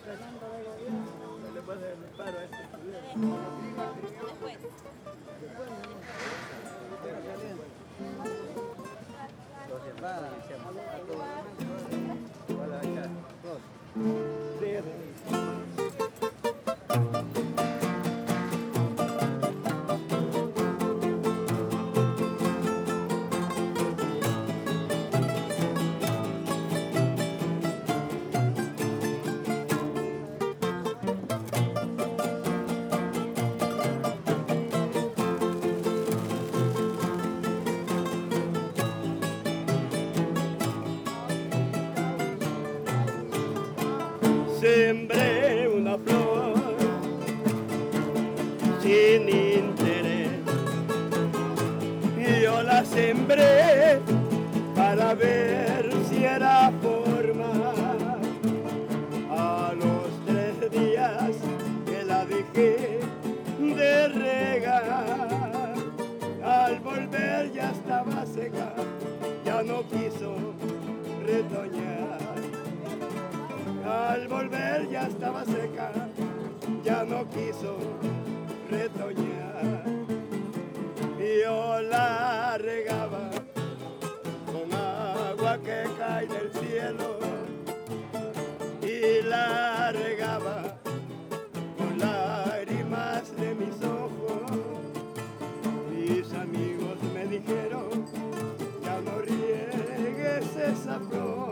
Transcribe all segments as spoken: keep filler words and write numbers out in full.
Sembré una flor sin interés y yo la sembré para ver si era forma. A los tres días que la dejé de regar, al volver ya estaba seca, ya no quiso retoñar. Al volver ya estaba seca, ya no quiso retoñar. Y yo la regaba con agua que cae del cielo y la regaba con lágrimas de mis ojos. Mis amigos me dijeron, ya no riegues esa flor.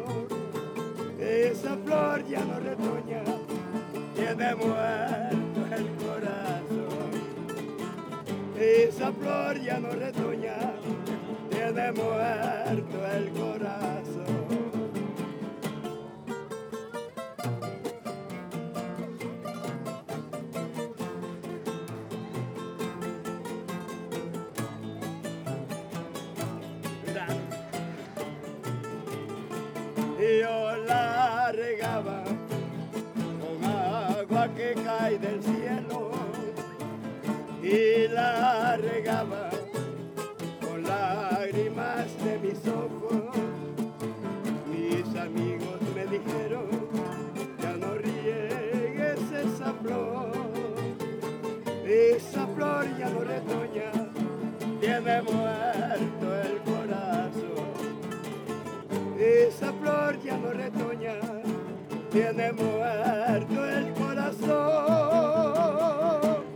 Esa flor ya no retoña, tiene muerto el corazón. Esa flor ya no retoña, tiene muerto el corazón. Yo la regaba con agua que cae del cielo y la regaba con lágrimas de mis ojos. Mis amigos me dijeron, ya no riegues esa flor. Esa flor ya no retoña, tiene muerto el corazón. Esa flor ya no retoña, tiene muerto el corazón.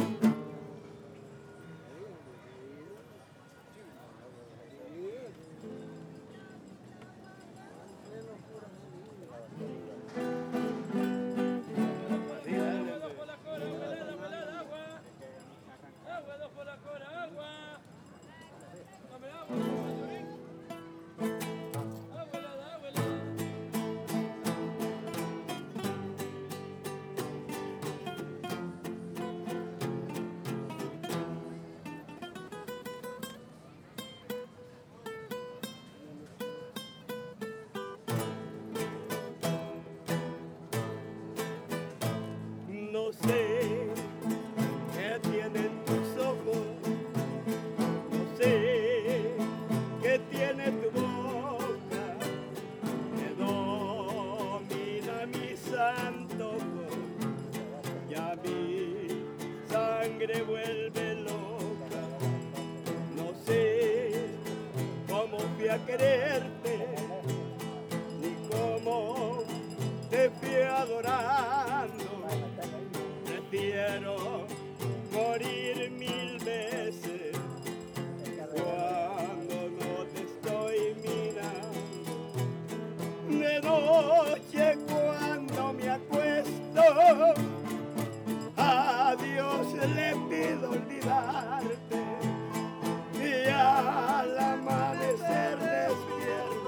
No sé qué tienen tus ojos, no sé qué tiene tu boca, que domina mis antojos, ya mi sangre vuelve loca. No sé cómo fui a quererte, ni cómo te fui adorando. Prefiero morir mil veces cuando no te estoy mirando. De noche cuando me acuesto, a Dios le pido olvidarte y al amanecer despierto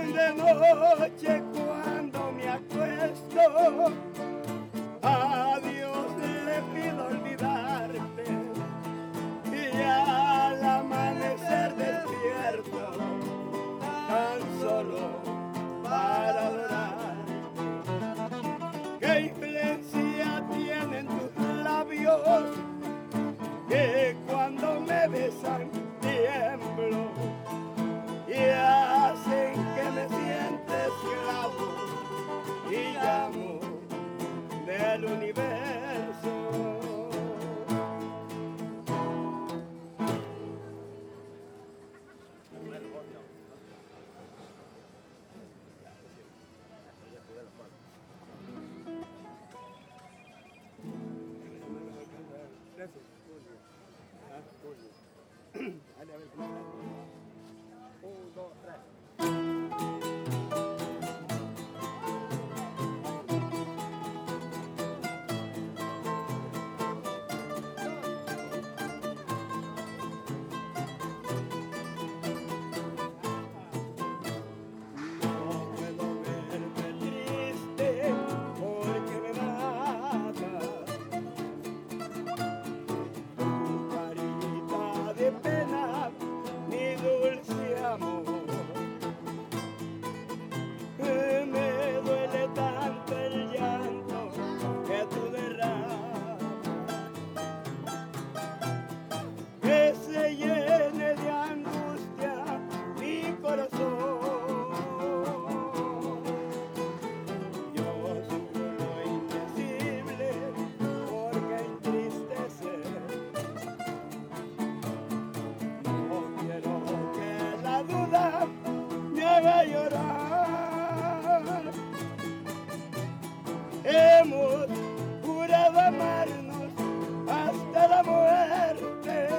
de noche cuando me acuesto, a Dios le pido olvidarte y al amanecer despierto tan solo para adorarte. ¿Qué influencia tienen tus labios que cuando me besan tiemblo y hacen que me sienta esclavo y llamo del universo? Dale, a ver, un, dos, tres. Me haga llorar. Hemos jurado amarnos hasta la muerte,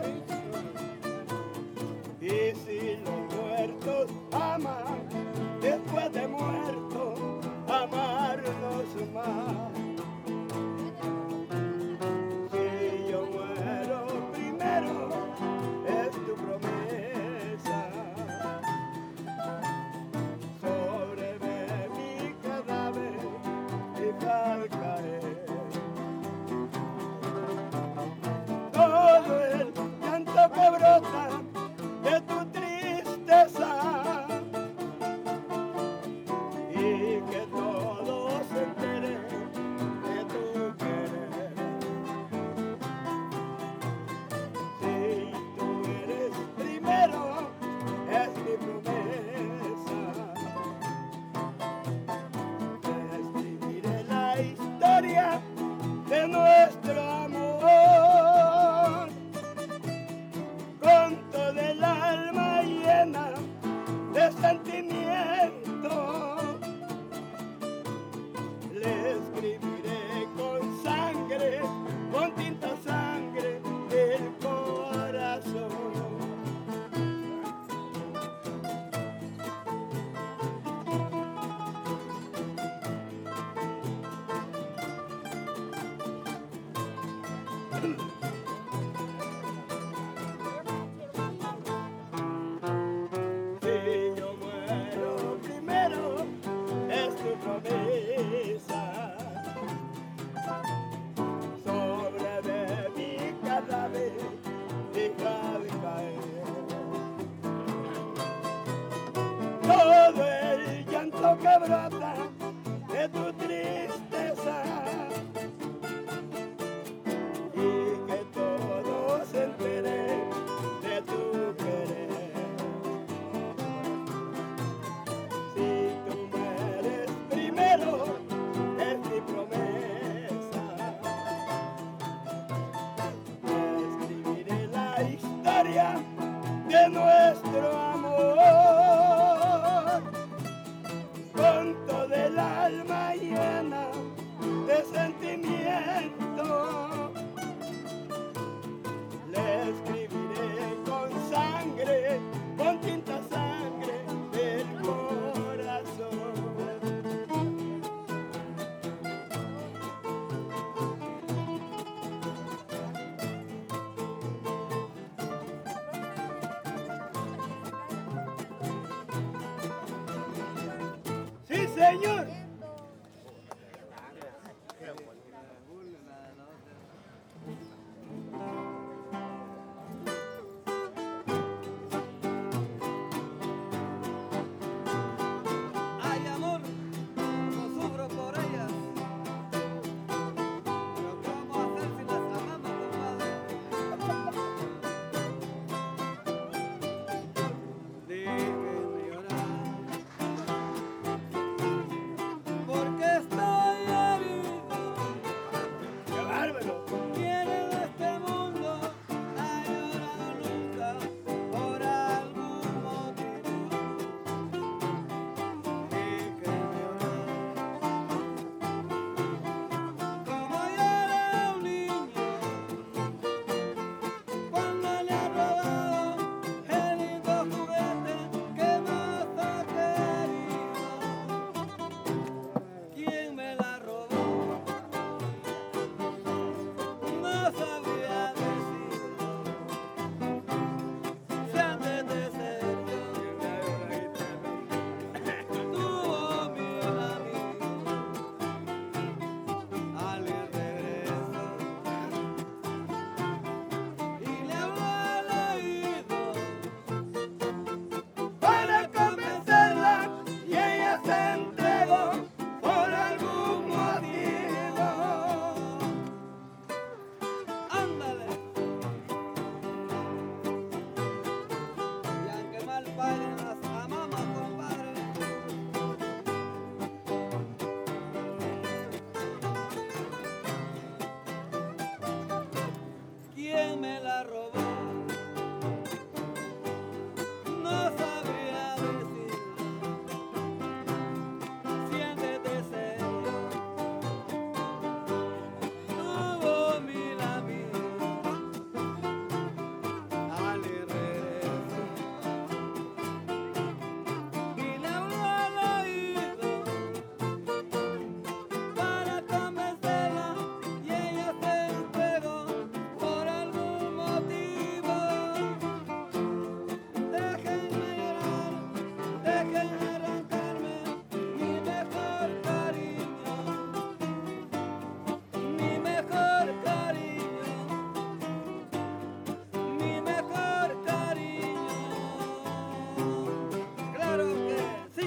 y si los muertos aman después de muertos, amarnos más. Si yo muero primero, es tu promesa. Al caer todo el llanto que brota de tu tristeza, y que todos se enteren de tu querer. Si tú eres primero, es mi promesa. Historia de nuestro amor, con todo el alma llena de sentimiento, le escribiré con sangre, con tinta sangre del corazón. Si yo muero primero, es tu promesa. Sobre de mi cadáver deja de caer todo el llanto que brota de tu tristeza, y que todos se enteren de tu querer. Si tú mueres primero, es mi promesa. Escribiré la historia de nuestro amor, con todo señor. Ay, amor, no sufro por ellas. Pero ¿qué vamos a hacer si las amamos, compadre? Déjenme llorar, porque estoy herido. ¡Qué bárbaro! ¿Quién en este mundo ha llorado nunca por algún motivo? Déjenme llorar, como llora un niño cuando le ha robado el lindo juguete que más ha querido. ¿Quién me la robó? No sabría decirlo. Si antes de ser yo tuvo mil amigos, al regreso y le habló al oído Para convencerla y ella se entregó por algún motivo. ándale. Y aunque mal paguen las amamos, compadre. ¿Quién me la robó? No sabría decirlo. Si antes de ser yo tuvo mil amigos, al regreso y le habló al oído para convencerla y ella se entregó por algún motivo. Déjenme llorar, déjenme arrancarme mi mejor cariño, mi mejor cariño, mi mejor cariño. Claro que sí.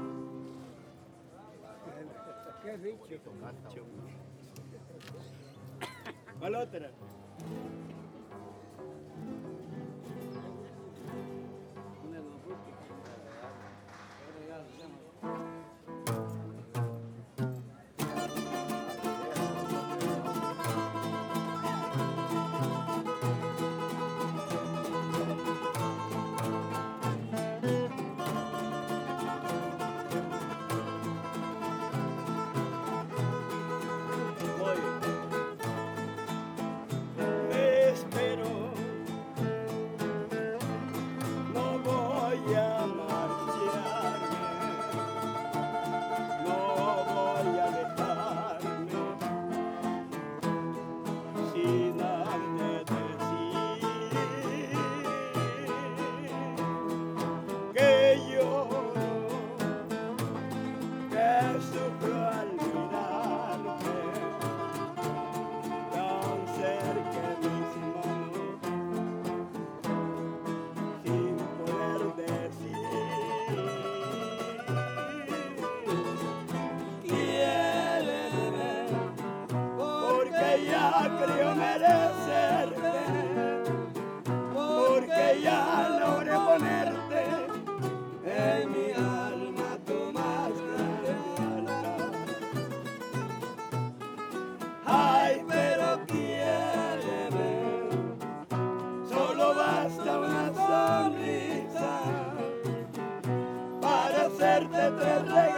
¡Qué bicho! ¿Cuál otra? Voy. Me espero, no voy a marcharme, no voy a dejarme sin antes decir que lloro, que sufro al mirarte tan cerca de mis manos, sin poder decir Quiéreme, porque ya creo merecerte, porque ya logré ponerte en mi alma tu más grande lealtad. Ay, pero quiéreme, solo basta una sonrisa para hacerte tres